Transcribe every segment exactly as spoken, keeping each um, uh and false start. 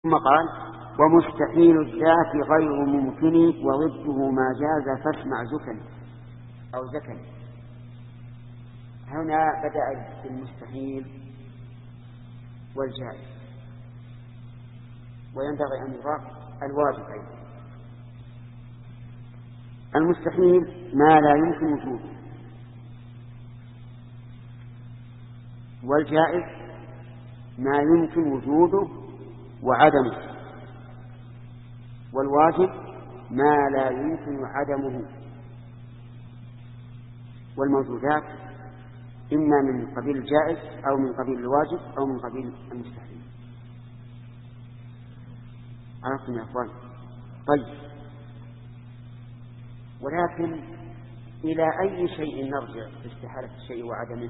ثم قال ومستحيل الذات غير ممكن وضده ما جاز فاسمع زكن أو زكن. هنا بدأ بالمستحيل والجائز، وينبغي أن يضاف الواجب أيضا. المستحيل ما لا يمكن وجوده، والجائز ما يمكن وجوده وعدمه، والواجب ما لا يمكن عدمه. والموجودات إما من قبيل الجائز أو من قبيل الواجب أو من قبيل المستحيل. عرفتم يا أخوان؟ طيب، ولكن إلى أي شيء نرجع في استحالة الشيء وعدمه؟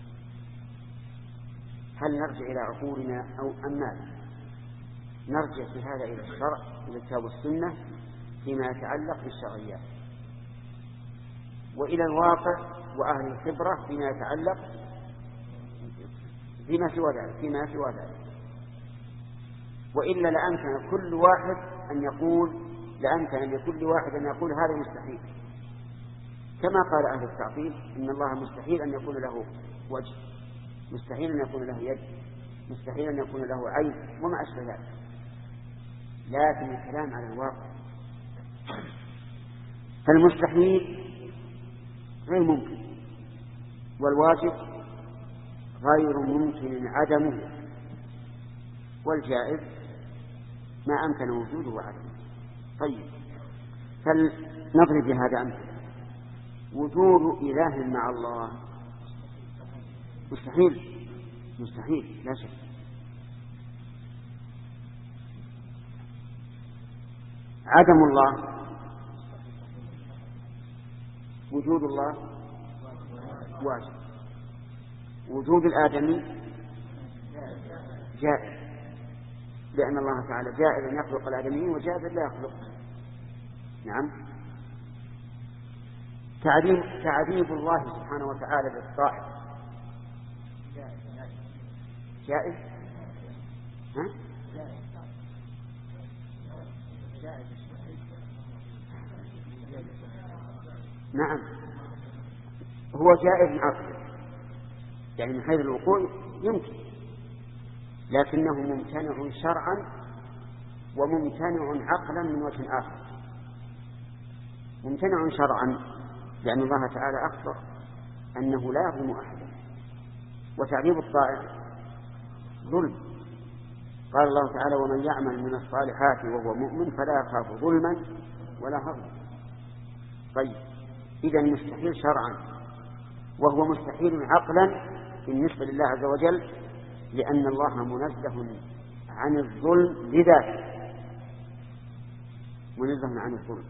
هل نرجع إلى عقولنا أو أم ماذا؟ نرجع في هذا إلى الشرع، إلى الكتاب والسنة فيما يتعلق بالشرعيات، وإلى الواقع وأهل الخبرة فيما يتعلق فيما سوى ذلك فيما سوى ذلك وإلا لأمكن كل واحد أن يقول لأمكن لكل واحد أن يقول هذا مستحيل، كما قال أهل التعطيل إن الله مستحيل أن يكون له وجه، مستحيل أن يكون له يد، مستحيل أن يكون له عين وما أشبه ذلك. لكن الكلام على الواقع، فالمستحيل غير ممكن، والواجب غير ممكن عدمه، والجائز ما أمكن وجوده وعدمه. طيب، فلنضرب بهذا أمثلة. وجود إله مع الله مستحيل، مستحيل لا شك. عدم الله، وجود الله واجب. وجود الآدمي جائز، لأن الله تعالى جائز أن يخلق الآدميين وجائز لا يخلق. نعم. تعذيب تعذيب الله سبحانه وتعالى بالطاعة جائز. ها؟ نعم، هو جائز عقلا، يعني من حيث الوقوع يمكن، لكنه ممتنع شرعا وممتنع عقلا من وجه آخر. ممتنع شرعا لأن الله تعالى أخبر أنه لا يظلم أحدا، وتعذيب الطائع ظلم. قال الله تعالى ومن يعمل من الصالحات وهو مؤمن فلا يخاف ظلما ولا هضما. طيب، إذن مستحيل شرعا وهو مستحيل عقلا بالنسبة لله عز وجل، لأن الله منزه عن الظلم لذاته، منزه عن الظلم.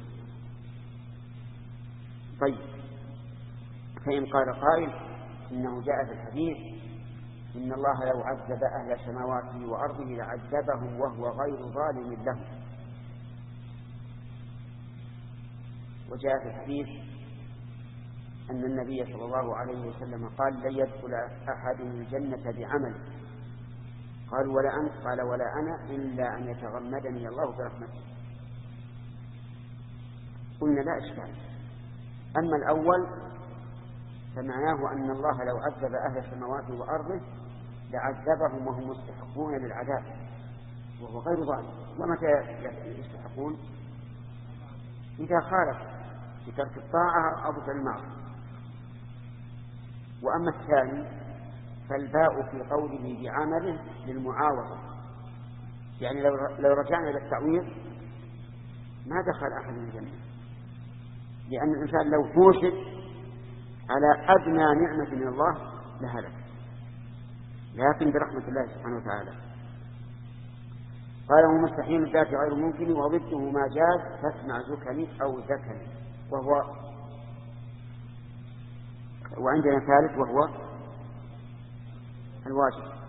طيب، فإن قال قائل إنه جاء في الحديث إن الله لو عذب أهل سماواته وأرضه لعذبهم وهو غير ظالم لهم. وجاء في الحديث أن النبي صلى الله عليه وسلم قال لن يدخل أحد الجنة بعمل. قال ولا أنت؟ قال ولا أنا إلا أن يتغمدني الله برحمته. قلنا لا إشكال. أما الأول فمعناه أن الله لو عذب أهل السماوات وأرضه لعذبهم وهم مستحقون للعذاب وهو غير ظالم. ومتى يستحقون؟ إذا خالف بترك الطاعة أو بفعل المعصية. وأما الثاني فالباء في قوله بعمله للمعاوضة، يعني لو رجعنا إلى التعويض ما دخل أحد الجنة، لأن الإنسان لو فوشد على أدنى نعمة من الله لهلك، لكن برحمة الله سبحانه وتعالى. قال ومستحيل الذات غير ممكن وضده ما جاز فاسمع زكني أو زكني. وهو وعندنا ثالث وهو الواجب.